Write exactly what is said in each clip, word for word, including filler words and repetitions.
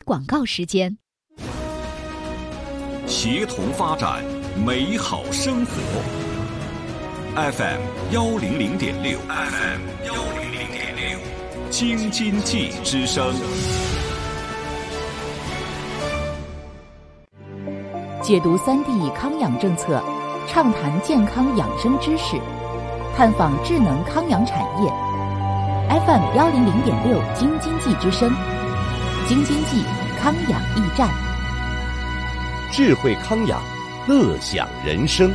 广告时间。 协同发展，美好生活。F M 幺零零点六 ，F M 幺零零点六，京津冀之声。 解读三 D 康养政策，畅谈健康养生知识，探访智能康养产业。F M 幺零零点六，京津冀之声，京津冀康养驿站。 智慧康养，乐享人生。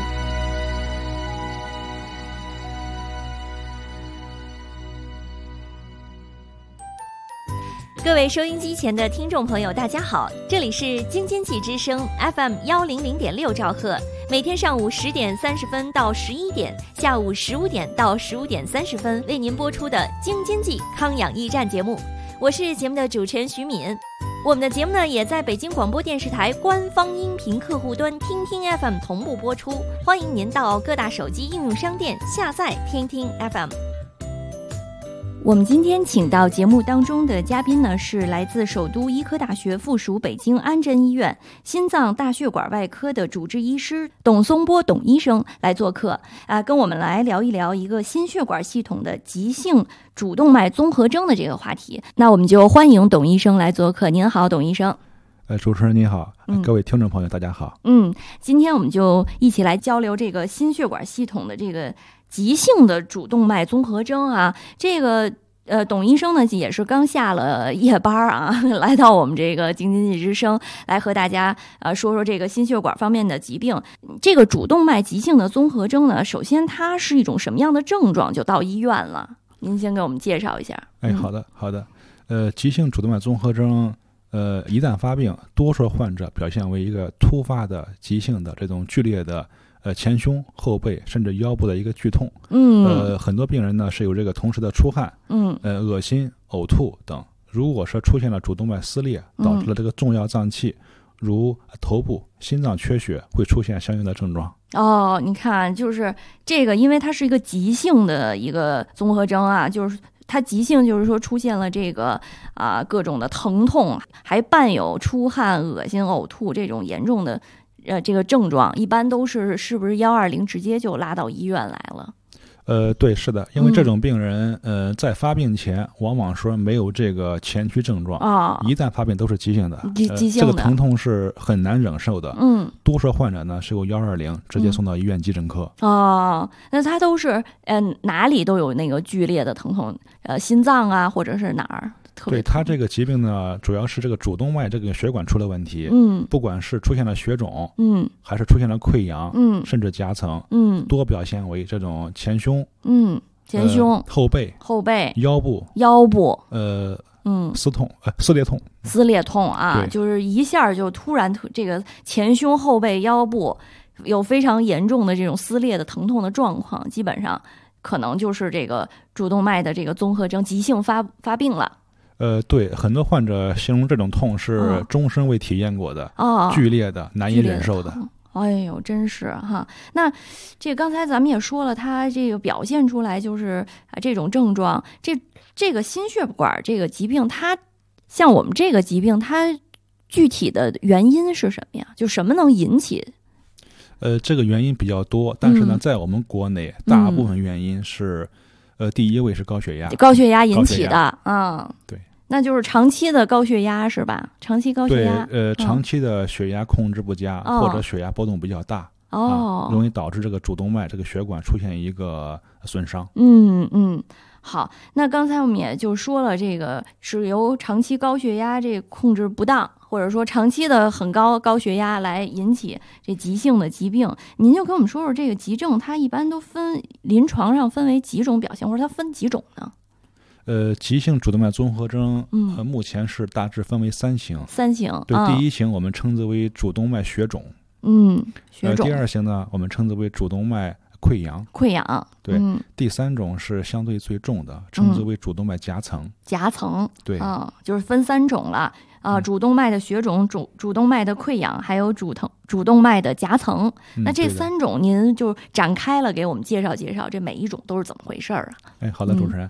各位收音机前的听众朋友，大家好，这里是京津冀之声 F M 幺零零点六兆赫，每天上午十点三十分到十一点，下午十五点到十五点三十分为您播出的京津冀康养驿站节目，我是节目的主持人徐敏。我们的节目呢，也在北京广播电视台官方音频客户端听听 F M 同步播出，欢迎您到各大手机应用商店下载听听 F M。我们今天请到节目当中的嘉宾呢，是来自首都医科大学附属北京安贞医院心脏大血管外科的主治医师董松波董医生来做客啊，跟我们来聊一聊一个心血管系统的急性主动脉综合征的这个话题。那我们就欢迎董医生来做客。您好，董医生。 呃，主持人您好，各位听众朋友、嗯、大家好。 嗯，今天我们就一起来交流这个心血管系统的这个急性的主动脉综合征啊，这个呃，董医生呢也是刚下了夜班啊，来到我们这个京津冀之声来和大家呃说说这个心血管方面的疾病。这个主动脉急性的综合征呢，首先它是一种什么样的症状就到医院了？您先给我们介绍一下。 哎，好的，好的。呃，急性主动脉综合征。呃，一旦发病，多数患者表现为一个突发的、急性的这种剧烈的呃前胸、后背甚至腰部的一个剧痛。嗯，呃，很多病人呢是有这个同时的出汗，嗯，呃，恶心、呕吐等。如果说出现了主动脉撕裂，导致了这个重要脏器，嗯、如头部、心脏缺血，会出现相应的症状。 哦，你看，就是这个，因为它是一个急性的一个综合征啊，就是。它急性就是说出现了这个啊、呃、各种的疼痛，还伴有出汗、恶心、呕吐这种严重的呃这个症状，一般都是是不是幺二零直接就拉到医院来了？ 呃，对，是的，因为这种病人，嗯、呃，在发病前往往说没有这个前驱症状啊、哦，一旦发病都是急性的， 急急性的、 呃，这个疼痛是很难忍受的。嗯，多数患者呢是由幺二零直接送到医院急诊科。 嗯、哦，那他都是嗯、呃、哪里都有那个剧烈的疼痛，呃，心脏啊，或者是哪儿？ 对，他这个疾病呢，主要是这个主动脉这个血管出了问题，嗯，不管是出现了血肿，嗯，还是出现了溃疡，嗯，甚至夹层，嗯，多表现为这种前胸， 嗯，前胸、 呃、后背、 后背、 腰部、 腰部， 呃，嗯，撕痛，呃，撕裂痛， 撕裂痛啊，就是一下就突然这个前胸、后背、腰部有非常严重的这种撕裂的疼痛的状况，基本上可能就是这个主动脉的这个综合征急性发发病了。 呃，对，很多患者形容这种痛是终身未体验过的，哦，剧烈的、难以忍受的。 哎呦，真是哈！那这刚才咱们也说了，它这个表现出来就是啊这种症状，这这个心血管这个疾病，它像我们这个疾病，它具体的原因是什么呀？就什么能引起？ 呃，这个原因比较多，但是呢，嗯、在我们国内，大部分原因是。嗯呃，第一位是高血压， 高血压引起的，嗯， 对， 那就是长期的高血压是吧？长期高血压， 对，呃，长期的血压控制不佳，哦、或者血压波动比较大，哦、啊，容易导致这个主动脉这个血管出现一个损伤。 嗯嗯，好，那刚才我们也就说了，这个是由长期高血压这控制不当，或者说长期的很高高血压来引起这急性的疾病。您就跟我们说说这个急症，它一般都分临床上分为几种表现，或者它分几种呢？ 呃，急性主动脉综合征，嗯，呃，目前是大致分为三型。 三型， 对， 哦、 第一型我们称之为主动脉血肿， 嗯，血肿。 呃、第二型呢，我们称之为主动脉溃疡， 溃疡。 对，嗯、第三种是相对最重的，称之为主动脉夹层。 夹层， 对， 啊、呃，就是分三种了。啊，主动脉的血肿、主主动脉的溃疡，还有主疼主动脉的夹层。 嗯、 那这三种，您就展开了给我们介绍介绍，这每一种都是怎么回事儿啊？ 哎，好的，主持人。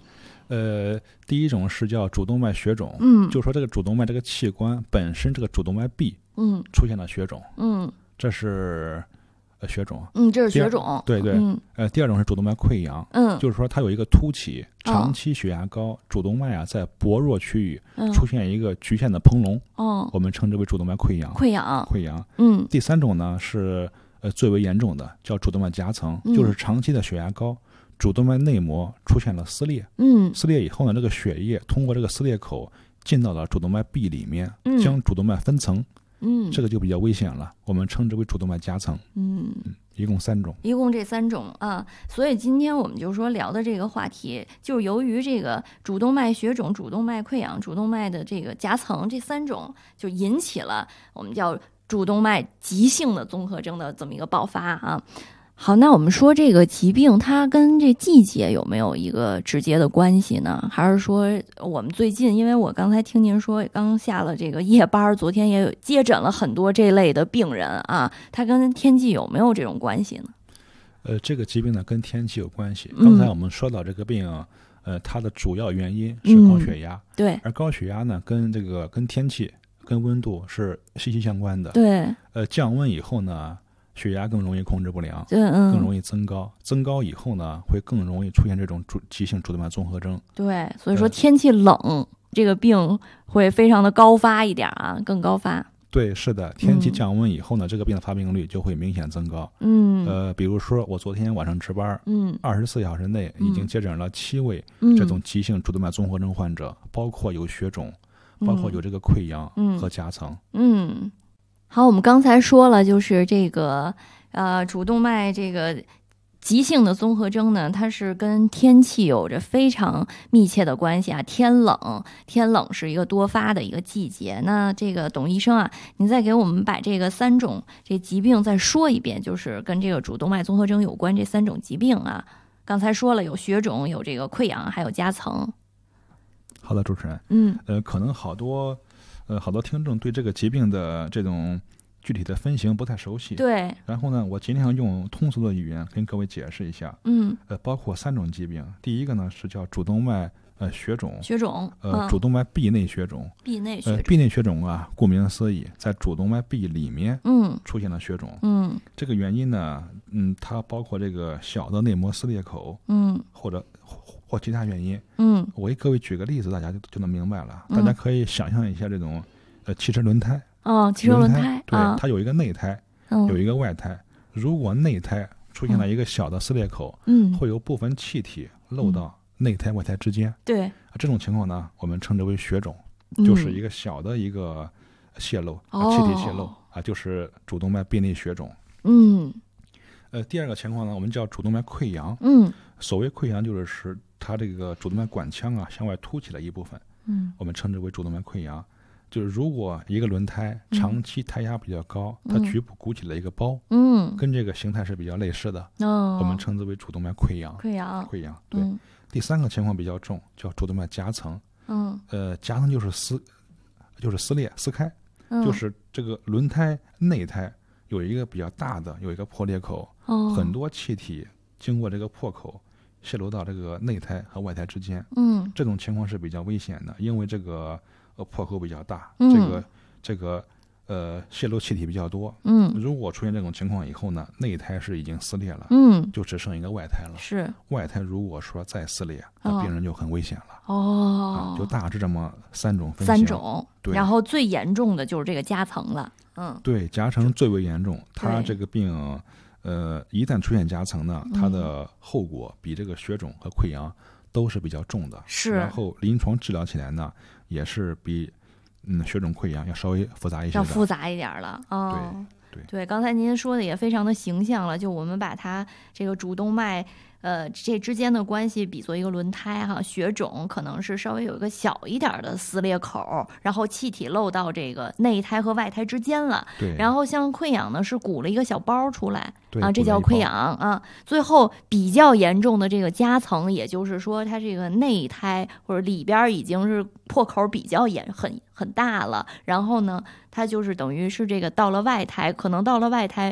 呃，第一种是叫主动脉血肿， 嗯， 就是说这个主动脉这个器官本身这个主动脉壁， 嗯， 出现了血肿， 嗯， 这是呃血肿， 嗯，这是血肿， 对对， 嗯， 呃，第二种是主动脉溃疡， 嗯， 就是说它有一个凸起，长期血压高，哦、主动脉啊在薄弱区域出现一个局限的膨隆， 哦， 我们称之为主动脉溃疡， 溃疡， 溃疡， 嗯， 第三种呢是呃最为严重的，叫主动脉夹层， 嗯、 就是长期的血压高。主动脉内膜出现了撕裂， 嗯， 撕裂以后呢，这个血液通过这个撕裂口进到了主动脉壁里面， 嗯、 将主动脉分层， 嗯， 这个就比较危险了，我们称之为主动脉夹层， 嗯， 嗯一共三种， 一共这三种啊，所以今天我们就说聊的这个话题，就是由于这个主动脉血肿、主动脉溃疡、主动脉的这个夹层这三种，就引起了我们叫主动脉急性的综合征的这么一个爆发啊。好，那我们说这个疾病它跟这季节有没有一个直接的关系呢？还是说我们最近，因为我刚才听您说刚下了这个夜班，昨天也有接诊了很多这类的病人啊，它跟天气有没有这种关系呢？ 呃，这个疾病呢跟天气有关系。 嗯、 刚才我们说到这个病，呃，它的主要原因是高血压， 嗯、对， 而高血压呢跟这个跟天气、跟温度是息息相关的。 对， 呃，降温以后呢，血压更容易控制不良， 嗯， 更容易增高，增高以后呢，会更容易出现这种主急性主动脉综合征。 对，所以说天气冷，呃、这个病会非常的高发一点啊，更高发。 对，是的，天气降温以后呢，嗯、这个病的发病率就会明显增高。 嗯， 呃，比如说我昨天晚上值班， 嗯， 二十四小时内已经接诊了七位这种急性主动脉综合征患者，嗯、包括有血肿，包括有这个溃疡和夹层。 嗯。嗯好，我们刚才说了，就是这个呃主动脉这个急性的综合征呢，它是跟天气有着非常密切的关系啊。天冷，天冷是一个多发的一个季节。那这个董医生啊，您再给我们把这个三种这疾病再说一遍，就是跟这个主动脉综合征有关这三种疾病啊。刚才说了，有血肿，有这个溃疡，还有夹层。 好的，主持人， 嗯， 呃，可能好多。呃，好多听众对这个疾病的这种具体的分型不太熟悉。 对。 然后呢，我尽量用通俗的语言跟各位解释一下。 嗯。 呃，包括三种疾病，第一个呢是叫主动脉呃血肿。 血肿。 呃， 嗯、 主动脉壁内血肿。 壁内血肿。 呃，壁内血肿啊，顾名思义，在主动脉壁里面， 嗯， 出现了血肿。 嗯。 这个原因呢，嗯，它包括这个小的内膜撕裂口， 嗯， 或者。或其他原因， 嗯， 我给各位举个例子，大家就就能明白了。嗯、大家可以想象一下这种，呃，汽车轮胎， 哦，汽车轮胎， 对， 啊、 它有一个内胎， 嗯、 有一个外胎。如果内胎出现了一个小的撕裂口， 嗯， 会有部分气体漏到内胎外胎之间。 对、嗯， 这种情况呢，我们称之为血肿，就是一个小的一个泄漏， 哦、 气体泄漏啊，就是主动脉壁内血肿。 嗯， 呃，第二个情况呢，我们叫主动脉溃疡。 嗯， 所谓溃疡就是使它这个主动脉管腔啊向外凸起了一部分， 嗯， 我们称之为主动脉溃疡。就是如果一个轮胎长期胎压比较高， 嗯、 它局部鼓起了一个包， 嗯， 跟这个形态是比较类似的， 哦， 我们称之为主动脉溃疡。 溃疡， 溃疡，对、 嗯。 第三个情况比较重，叫主动脉夹层。 嗯， 呃，夹层就是撕，就是撕裂、撕开， 嗯、 就是这个轮胎内胎有一个比较大的有一个破裂口， 哦， 很多气体经过这个破口泄露到这个内胎和外胎之间。 嗯， 这种情况是比较危险的，因为这个呃破口比较大， 嗯、 这个这个呃泄露气体比较多。 嗯， 如果出现这种情况以后呢，内胎是已经撕裂了， 嗯， 就只剩一个外胎了。 是， 外胎如果说再撕裂，那病人就很危险了。 哦， 啊、就大致这么三种分三种， 对。 然后最严重的就是这个夹层了。嗯， 对，夹层最为严重，它这个病。呃，一旦出现夹层呢，它的后果比这个血肿和溃疡都是比较重的。 是， 然后临床治疗起来呢，也是比嗯血肿溃疡要稍微复杂一些的。 要复杂一点了。哦， 对对对，刚才您说的也非常的形象了，就我们把它这个主动脉。呃，这之间的关系比作一个轮胎哈，血肿可能是稍微有一个小一点的撕裂口，然后气体漏到这个内胎和外胎之间了。 对。 然后像溃疡呢，是鼓了一个小包出来， 对啊，这叫溃疡啊。最后比较严重的这个夹层，也就是说它这个内胎或者里边已经是破口比较严很很大了，然后呢，它就是等于是这个到了外胎，可能到了外胎。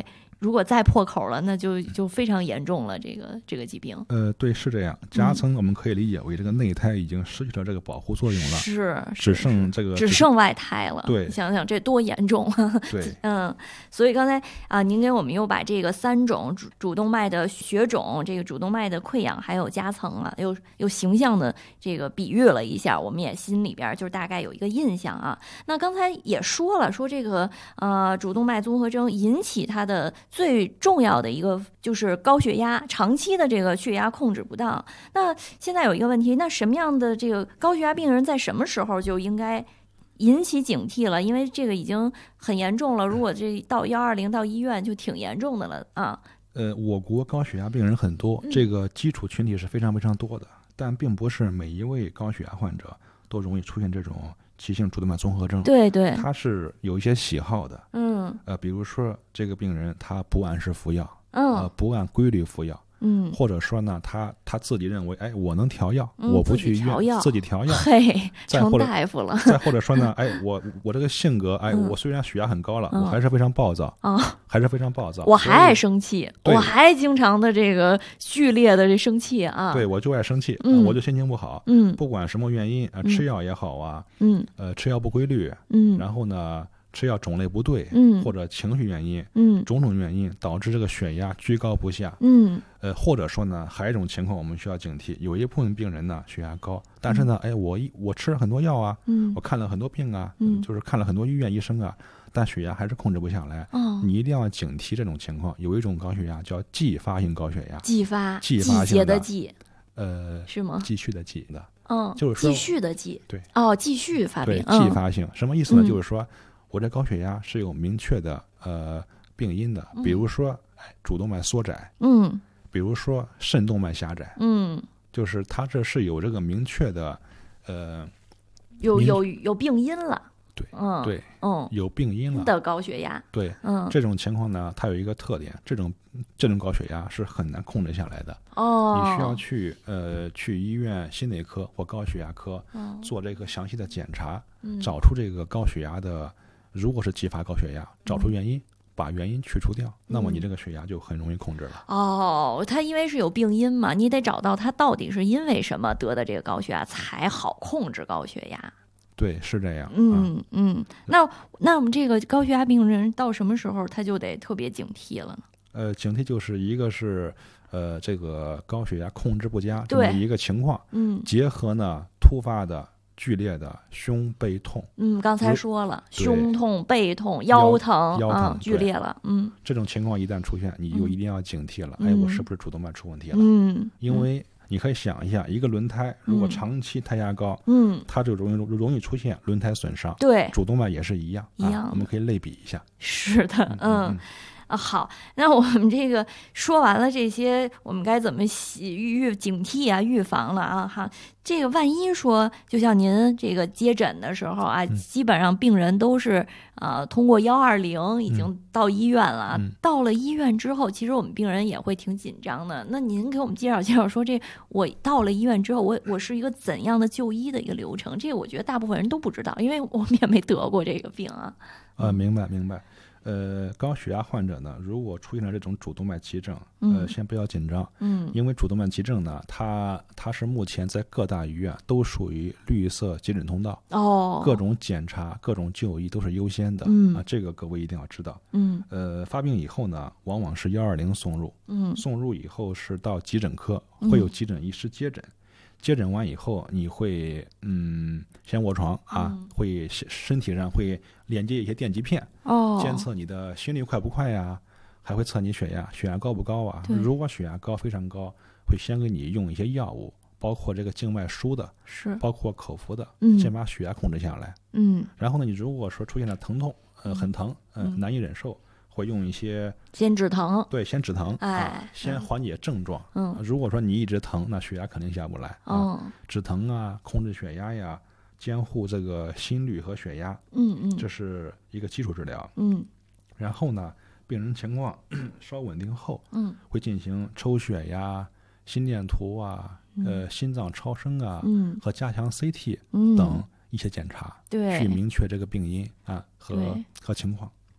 如果再破口了，那就就非常严重了，这个这个疾病。 呃，对，是这样。夹层我们可以理解为这个内胎已经失去了这个保护作用了， 是， 只剩这个只剩外胎了。 对， 你想想这多严重啊！ 对， 嗯，所以刚才啊，您给我们又把这个三种主主动脉的血肿、这个主动脉的溃疡还有夹层啊，又又形象的这个比喻了一下，我们也心里边就是大概有一个印象啊。那刚才也说了，说这个呃主动脉综合征引起它的最重要的一个就是高血压，长期的这个血压控制不当。那现在有一个问题，那什么样的这个高血压病人在什么时候就应该引起警惕了？因为这个已经很严重了，如果这到幺二零到医院就挺严重的了啊。 呃，我国高血压病人很多，这个基础群体是非常非常多的，但并不是每一位高血压患者都容易出现这种急性主动脉综合征。 对对， 他是有一些喜好的。 嗯， 呃，比如说这个病人他不按时服药， 嗯， 呃，不按规律服药。 嗯， 或者说呢，他他自己认为，哎，我能调药， 嗯、 我不去医院自己调药， 嘿，成或者大夫了。 再或者说呢，哎，我我这个性格，哎， 嗯、 我虽然血压很高了， 嗯、 我还是非常暴躁啊、嗯， 还是非常暴躁， 我还爱生气，我还经常的这个剧烈的这生气啊。 对，我就爱生气， 嗯、 我就心情不好， 嗯， 不管什么原因啊、呃，吃药也好啊， 嗯， 呃，吃药不规律， 嗯， 然后呢。吃药种类不对， 嗯， 或者情绪原因， 嗯， 种种原因导致这个血压居高不下， 嗯， 呃，或者说呢，还有一种情况我们需要警惕，有一部分病人呢血压高，但是呢，嗯、哎，我一我吃了很多药啊， 嗯， 我看了很多病啊， 嗯， 就是看了很多医院医生啊，但血压还是控制不下来， 哦， 你一定要警惕这种情况。有一种高血压叫继发性高血压， 继发， 继发性的继， 呃， 是吗？ 继续的继的， 嗯， 就是说继续的继， 对， 哦，继续发病， 对，继发性、 嗯、 什么意思呢？ 嗯、 就是说。我这高血压是有明确的呃病因的，比如说，哎，主动脉缩窄， 嗯， 比如说肾动脉狭窄， 嗯， 就是它这是有这个明确的，呃， 有有有病因了， 对， 嗯， 对， 嗯， 有病因了的高血压， 对， 嗯， 这种情况呢，它有一个特点，这种这种高血压是很难控制下来的， 哦， 你需要去呃去医院心内科或高血压科、 哦、 做这个详细的检查， 嗯、 找出这个高血压的。如果是继发高血压，找出原因，嗯、把原因去除掉，嗯、那么你这个血压就很容易控制了。 哦，它因为是有病因嘛，你得找到它到底是因为什么得的这个高血压，才好控制高血压。 对，是这样。 嗯、 啊、 嗯，那那我们这个高血压病人到什么时候他就得特别警惕了呢？ 呃，警惕就是一个是呃这个高血压控制不佳这么一个情况， 嗯， 结合呢突发的。剧烈的胸背痛， 嗯，刚才说了，胸痛、背痛、腰疼， 腰疼、 啊、剧烈了，嗯， 这种情况一旦出现，你就一定要警惕了。 嗯、 哎，我是不是主动脉出问题了？ 嗯， 因为你可以想一下，一个轮胎如果长期胎压高， 嗯， 它就容易容易出现轮胎损伤。 对， 主动脉也是一样， 一样、 啊，我们可以类比一下。 是的，嗯。 嗯嗯啊，好，那我们这个说完了这些，我们该怎么预警惕啊、预防了啊？哈，这个万一说，就像您这个接诊的时候啊， 嗯、 基本上病人都是啊通过幺二零已经到医院了。 嗯、 到了医院之后，其实我们病人也会挺紧张的。那您给我们介绍介绍，说这我到了医院之后，我我是一个怎样的就医的一个流程？这个我觉得大部分人都不知道，因为我们也没得过这个病啊。 呃，明白明白。呃，高血压患者呢，如果出现了这种主动脉急症，呃，先不要紧张， 嗯， 因为主动脉急症呢，它它是目前在各大医院都属于绿色急诊通道， 哦， 各种检查、各种就医都是优先的， 嗯啊，这个各位一定要知道， 嗯， 呃，发病以后呢，往往是幺二零送入， 嗯， 送入以后是到急诊科，会有急诊医师接诊。嗯接诊完以后，你会嗯先卧床啊， 嗯、 会身体上会连接一些电极片， 哦， 监测你的心率快不快呀，还会测你血压，血压高不高啊？如果血压高非常高，会先给你用一些药物，包括这个静脉输的， 是包括口服的， 嗯， 先把血压控制下来。 嗯， 然后呢，你如果说出现了疼痛，呃，很疼，嗯、呃， 嗯、 难以忍受。会用一些先止疼， 对，先止疼， 哎， 啊、先缓解症状。 嗯， 如果说你一直疼，那血压肯定下不来。 哦， 啊、止疼啊，控制血压呀，监护这个心率和血压。 嗯嗯， 这是一个基础治疗。 嗯， 然后呢，病人情况稍稳定后， 嗯， 会进行抽血呀、心电图啊、 嗯、 呃心脏超声啊， 嗯， 和加强 C T 等一些检查， 对， 去明确这个病因啊和和情况。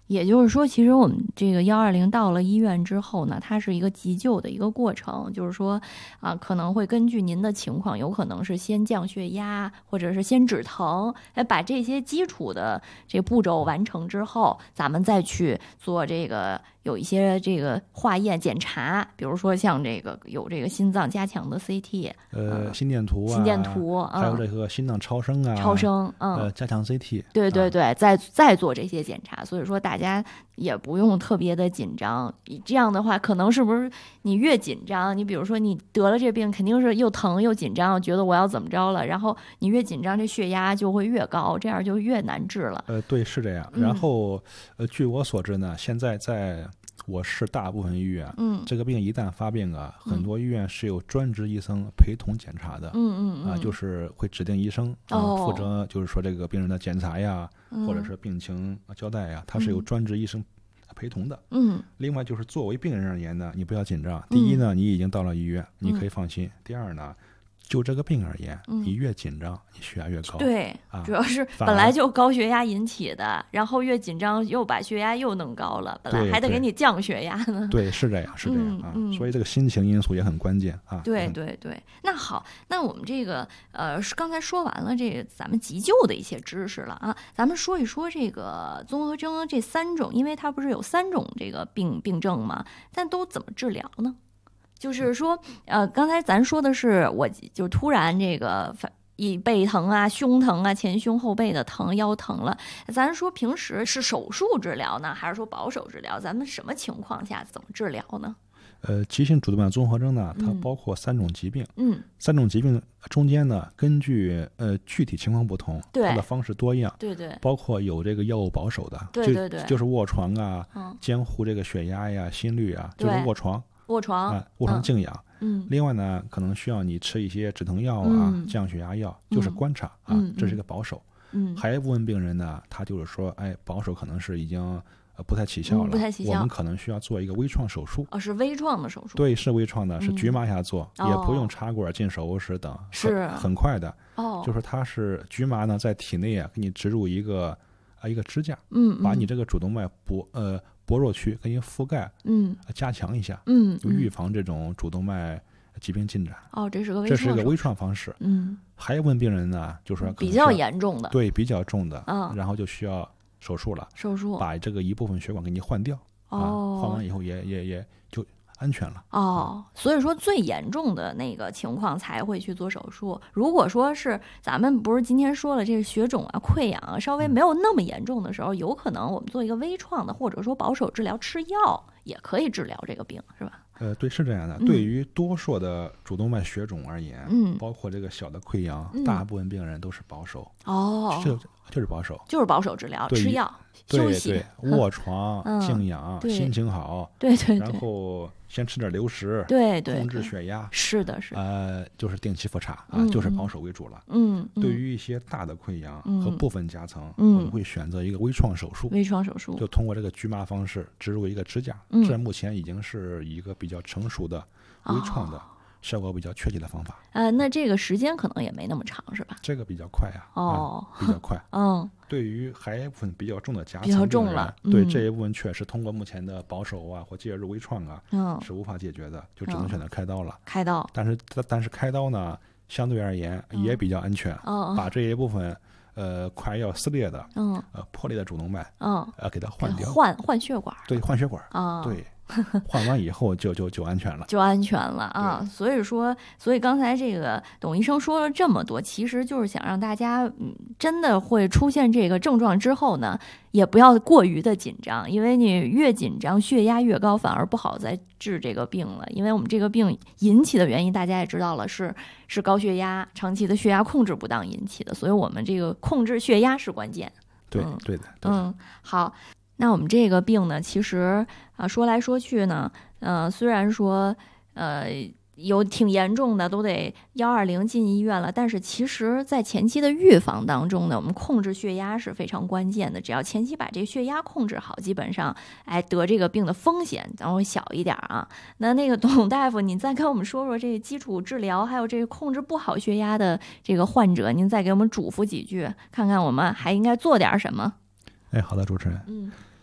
也就是说，其实我们这个幺二零到了医院之后呢，它是一个急救的一个过程，就是说啊，可能会根据您的情况，有可能是先降血压，或者是先止疼，哎，把这些基础的这步骤完成之后，咱们再去做这个有一些这个化验检查，比如说像这个有这个心脏加强的 C T， 呃，心电图啊， 心电图，嗯、 还有这个心脏超声啊， 超声，嗯， 呃，加强 C T， 对对对，啊、再再做这些检查，所以说大家也不用特别的紧张。这样的话，可能是不是你越紧张，你比如说你得了这病，肯定是又疼又紧张，觉得我要怎么着了，然后你越紧张，这血压就会越高，这样就越难治了。 呃，对，是这样。然后，呃，据我所知呢，现在在我市大部分医院，嗯，这个病一旦发病啊，很多医院是有专职医生陪同检查的， 嗯嗯啊，就是会指定医生啊、 哦、 负责，就是说这个病人的检查呀， 嗯、 或者是病情交代呀，他是有专职医生陪同的。 嗯， 另外就是作为病人而言呢，你不要紧张。第一呢，你已经到了医院，你可以放心。第二呢，就这个病而言， 嗯、 你越紧张，你血压越高。 对， 啊、 主要是本来就高血压引起的，然后越紧张又把血压又弄高了，本来还得给你降血压呢。 对，是这样，是这样、 嗯、 啊、 嗯。 所以这个心情因素也很关键啊。 对对对，那好，那我们这个呃，刚才说完了这个咱们急救的一些知识了啊，咱们说一说这个综合征这三种，因为它不是有三种这个病病症吗？但都怎么治疗呢？就是说，呃，刚才咱说的是，我就突然这个一背疼啊、胸疼啊、前胸后背的疼、腰疼了。咱说平时是手术治疗呢，还是说保守治疗？咱们什么情况下怎么治疗呢？ 呃，急性主动脉综合征呢，它包括三种疾病。 嗯， 三种疾病中间呢，根据呃具体情况不同， 对它的方式多样。 对对， 包括有这个药物保守的， 对对对， 就就是卧床啊， 嗯、 监护这个血压呀、心率啊，就是卧床。 卧床啊，卧床静养。 嗯， 另外呢，可能需要你吃一些止疼药啊、 嗯、 降血压药，就是观察、 嗯、 啊，这是一个保守。 嗯， 还有一部分病人呢，他就是说，哎，保守可能是已经呃不太起效了， 嗯、不太起效， 我们可能需要做一个微创手术。 哦，是微创的手术。 对，是微创的，是局麻下做， 嗯、 也不用插管进手术室等， 是很, 很快的。 哦， 就是它是局麻呢，在体内啊，给你植入一个啊一个支架， 嗯， 把你这个主动脉薄呃。薄弱区给你覆盖， 嗯， 加强一下， 嗯， 就预防这种主动脉疾病进展。 哦，这是个微这是一个微创方式。 嗯， 还有问病人呢，就是说比较严重的， 对，比较重的， 嗯， 然后就需要手术了， 手术把这个一部分血管给你换掉， 哦， 啊、换完以后也也也就安全了。 哦，所以说最严重的那个情况才会去做手术。如果说是咱们不是今天说了这个血肿啊、溃疡啊，稍微没有那么严重的时候，有可能我们做一个微创的，或者说保守治疗，吃药也可以治疗这个病，是吧？ 呃，对，是这样的。 嗯、 对于多数的主动脉血肿而言， 嗯， 包括这个小的溃疡， 嗯、 大部分病人都是保守。 哦， 就就是保守， 就是保守治疗，吃药、休息、 对对卧床、 嗯、 静养、心情好， 对对对， 然后先吃点流食， 对对， 控制血压， 是的，是的， 呃，就是定期复查啊、 嗯， 就是保守为主了。 嗯， 对于一些大的溃疡和部分夹层， 嗯， 我们会选择一个微创手术， 微创手术就通过这个局麻方式植入一个支架， 嗯， 这目前已经是一个比较成熟的微创的。 哦， 效果比较确切的方法， 呃，那这个时间可能也没那么长，是吧？ 这个比较快啊， 哦， 嗯、比较快， 嗯。 对于还有一部分比较重的夹层， 比较重了， 嗯、对这一部分确实通过目前的保守啊或介入微创啊， 嗯， 是无法解决的，就只能选择开刀了。 开刀， 但是但是开刀呢，相对而言也比较安全， 嗯、 把这一部分呃快要撕裂的， 嗯， 呃破裂的主动脉， 嗯， 呃给它换掉， 换换血管， 对，换血管啊， 对。换完以后就就就安全了， 就安全了啊！所以说，所以刚才这个董医生说了这么多，其实就是想让大家，嗯，真的会出现这个症状之后呢，也不要过于的紧张，因为你越紧张，血压越高，反而不好再治这个病了。因为我们这个病引起的原因，大家也知道了，是是高血压，长期的血压控制不当引起的，所以我们这个控制血压是关键。 对， 嗯、 对的，对的。 嗯，好。那我们这个病呢，其实啊说来说去呢，呃，虽然说呃有挺严重的，都得幺二零进医院了，但是其实在前期的预防当中呢，我们控制血压是非常关键的。只要前期把这个血压控制好，基本上哎得这个病的风险咱会小一点啊。那那个董大夫，您再跟我们说说这个基础治疗，还有这个控制不好血压的这个患者，您再给我们嘱咐几句，看看我们还应该做点什么。 哎，好的，主持人。 嗯，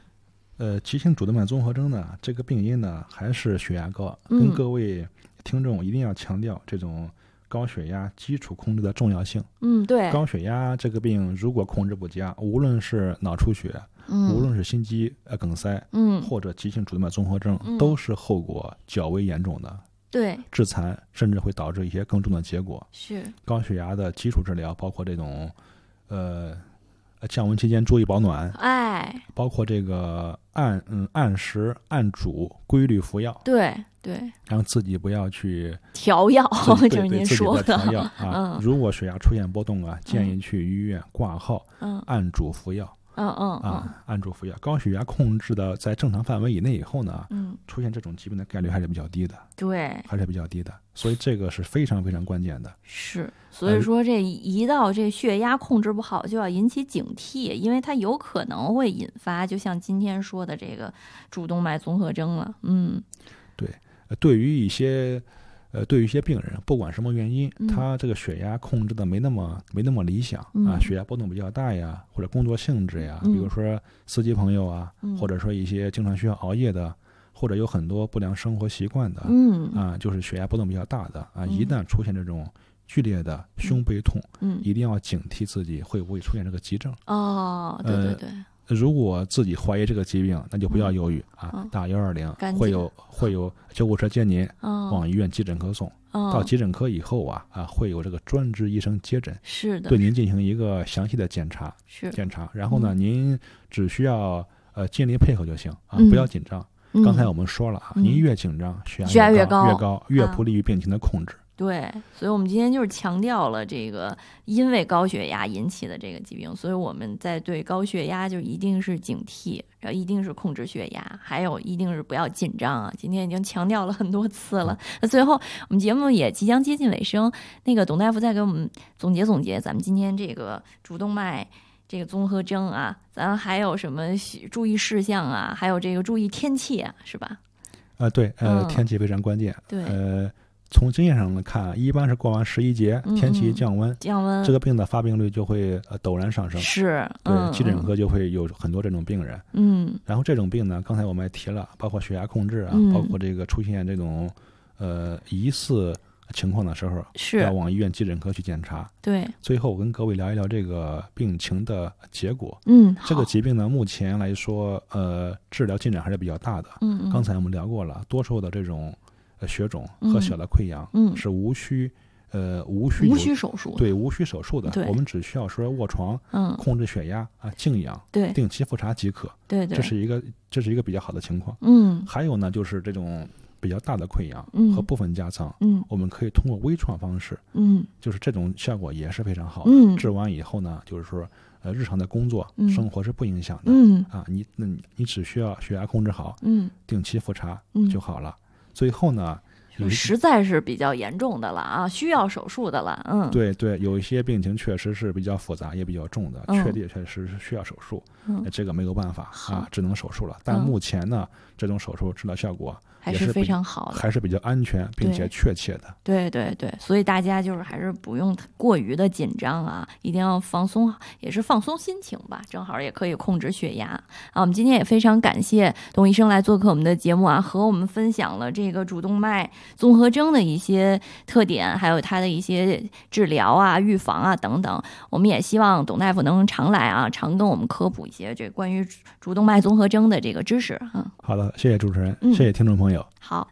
呃，急性主动脉综合征呢，这个病因呢还是血压高，跟各位听众一定要强调这种高血压基础控制的重要性。 嗯，对， 高血压这个病如果控制不佳，无论是脑出血， 嗯， 无论是心肌呃梗塞， 嗯， 或者急性主动脉综合征， 嗯，都是后果较为严重的。 对， 致残，甚至会导致一些更重的结果。 是高血压的基础治疗，包括这种，呃，降温期间注意保暖， 哎， 包括这个按嗯按时按主规律服药， 对对， 然后自己不要去调药，就是您说的调药啊。 嗯， 如果血压出现波动啊，建议去医院挂号， 嗯， 按主服药。 嗯嗯啊，按主服药，高血压控制的在正常范围以内以后呢， 嗯， 出现这种疾病的概率还是比较低的， 对， 还是比较低的，所以这个是非常非常关键的。 是，所以说这一到这血压控制不好，就要引起警惕，因为它有可能会引发，就像今天说的这个主动脉综合征了。嗯， 对，对于一些。呃，对于一些病人，不管什么原因， 嗯、 他这个血压控制的没那么没那么理想、 嗯、 啊，血压波动比较大呀，或者工作性质呀， 嗯、 比如说司机朋友啊、 嗯， 或者说一些经常需要熬夜的，或者有很多不良生活习惯的， 嗯啊，就是血压波动比较大的啊， 嗯、 一旦出现这种剧烈的胸背痛， 嗯， 一定要警惕自己会不会出现这个急症。 哦，对对对。 呃如果自己怀疑这个疾病，那就不要犹豫、嗯、啊，打幺二零，会有会有救护车接您、哦、往医院急诊科送。 哦、 到急诊科以后啊啊，会有这个专职医生接诊， 是的， 对您进行一个详细的检查， 是检查。然后呢，嗯、您只需要呃尽力配合就行啊， 嗯、 不要紧张。 嗯、 刚才我们说了啊， 嗯、 您越紧张，血压越高越高，越不利于病情的控制。 对，所以我们今天就是强调了这个因为高血压引起的这个疾病，所以我们在对高血压就一定是警惕，然后一定是控制血压，还有一定是不要紧张啊。今天已经强调了很多次了。那最后我们节目也即将接近尾声，那个董大夫再给我们总结总结，咱们今天这个主动脉这个综合征啊，咱还有什么注意事项啊？还有这个注意天气啊，是吧？ 啊、呃，对，呃， 嗯、 天气非常关键。 对， 呃。从经验上来看，一般是过完十一节，天气降温， 嗯、降温， 这个病的发病率就会呃陡然上升。 是， 对， 嗯、 急诊科就会有很多这种病人。 嗯， 然后这种病呢，刚才我们也提了，包括血压控制啊， 嗯、 包括这个出现这种呃疑似情况的时候， 是要往医院急诊科去检查。 对， 最后我跟各位聊一聊这个病情的结果。 嗯， 这个疾病呢，目前来说，呃，治疗进展还是比较大的。 嗯， 刚才我们聊过了，多数的这种。血肿和小的溃疡， 嗯， 是无需，呃，无需无需手术， 对，无需手术的。 对， 我们只需要说卧床， 嗯， 控制血压啊，静养， 对， 定期复查即可。 对对， 这是一个这是一个比较好的情况。 嗯， 还有呢，就是这种比较大的溃疡和部分夹层， 嗯， 我们可以通过微创方式， 嗯， 就是这种效果也是非常好的。 嗯， 治完以后呢，就是说，呃，日常的工作、 嗯、 生活是不影响的。 嗯， 啊，你那你你只需要血压控制好， 嗯， 定期复查嗯就好了。最后呢。 实在是比较严重的了啊，需要手术的了。嗯， 对对，有一些病情确实是比较复杂，也比较重的， 嗯、 确定确实是需要手术。 嗯， 这个没有办法啊，只能手术了。但目前呢， 嗯、 这种手术治疗效果还是非常好的， 还是比较安全并且确切的。 对对对，所以大家就是还是不用过于的紧张啊，一定要放松，也是放松心情吧，正好也可以控制血压啊。我们今天也非常感谢董医生来做客我们的节目啊，和我们分享了这个主动脉综合征的一些特点，还有它的一些治疗啊、预防啊等等。我们也希望董大夫能常来啊，常跟我们科普一些这关于主动脉综合征的这个知识。嗯， 好的，谢谢主持人， 嗯、 谢谢听众朋友。 好。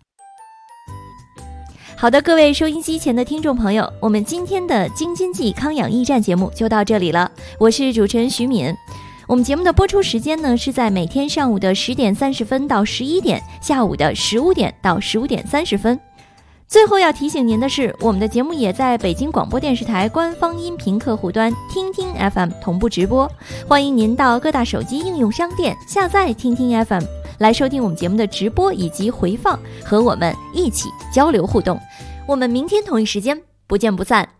好的，各位收音机前的听众朋友，我们今天的京津冀康养驿站节目就到这里了，我是主持人徐敏。我们节目的播出时间呢是在每天上午的十点三十分到十一点，下午的十五点到十五点三十分。最后要提醒您的是，我们的节目也在北京广播电视台官方音频客户端听听 F M 同步直播，欢迎您到各大手机应用商店下载听听 F M 来收听我们节目的直播以及回放，和我们一起交流互动。我们明天同一时间不见不散。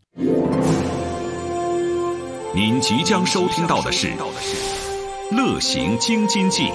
您即将收听到的是乐行京津冀。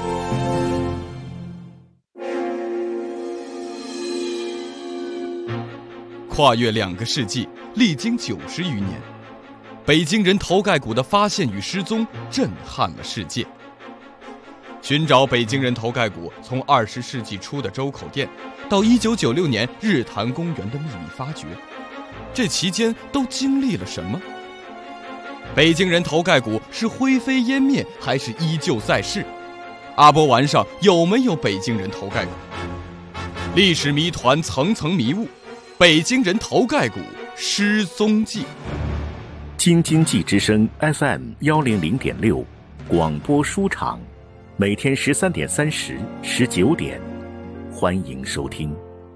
跨越两个世纪，历经九十余年，北京人头盖骨的发现与失踪震撼了世界。 寻找北京人头盖骨从二十世纪初的周口店到一九九六年日坛公园的秘密发掘，这期间都经历了什么？北京人头盖骨是灰飞烟灭还是依旧在世？阿波丸上有没有北京人头盖骨？历史谜团层层迷雾，北京人头盖骨失踪记。 京津冀之声 F M 幺零零点六广播书场，每天十三点三十、十九点，欢迎收听。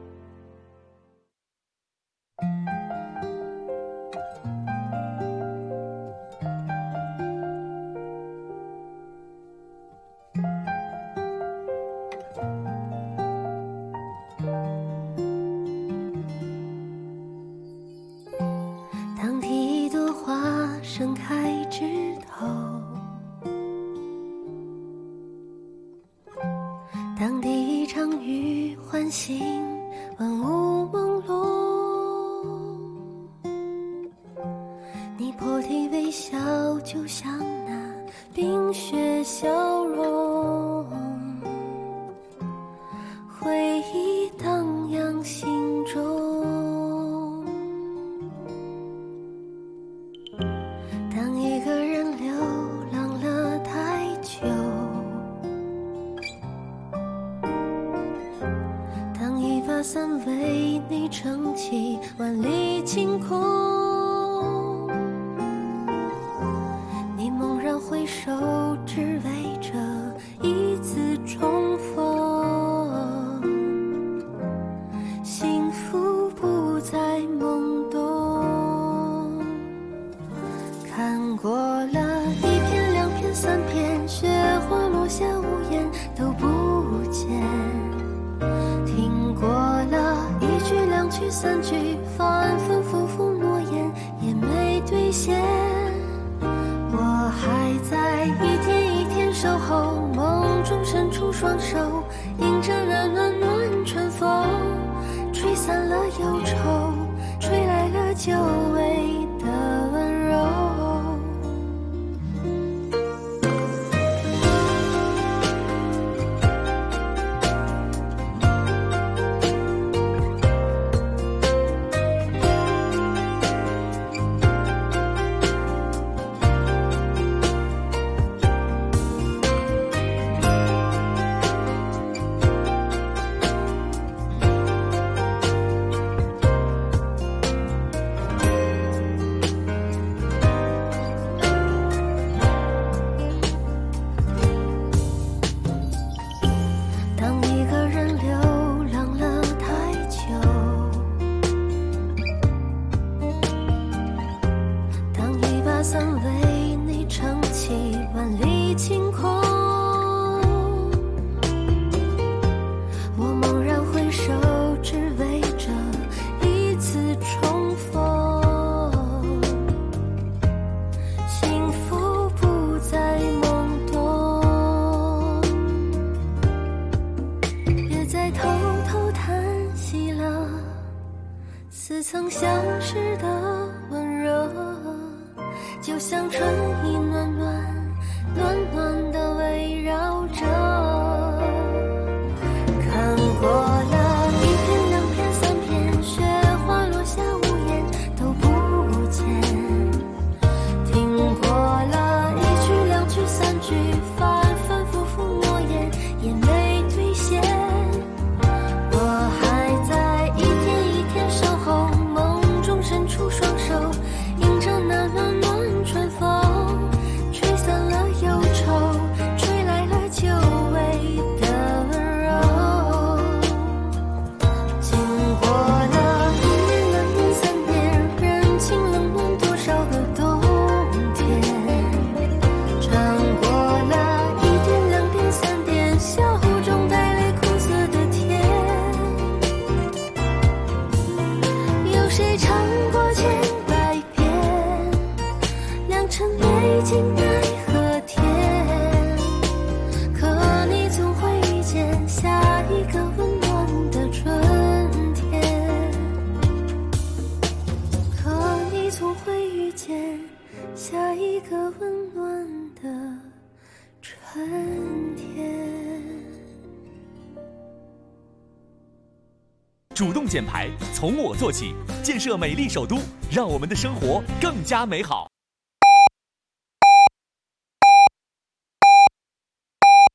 当第一朵花盛开枝头，当第一场雨唤醒万物朦胧，你破涕为笑，就像那冰雪消融，回忆荡漾心中。当一个人流浪了太久，当一把伞为你撑起万里晴空，你猛然回首，只为这一次重逢，幸福不再懵懂。看过了一片两片三片，雪花落下无言都不见，听过了一句两句三句，反反复复诺言也没兑现。我还在一天一天守候，梦中伸出双手，迎着那暖暖春风，吹散了忧愁，吹来了久违的温柔。似曾相识的温柔，就像春意暖暖暖暖地围绕着。看过了一片两片三片，雪花落下无言都不见，听过了一句两句三句，反反复复诺言也没兑现。我还在一天一天守候，梦中伸出双手，迎着那暖暖春风， 主动减排，从我做起，建设美丽首都，让我们的生活更加美好。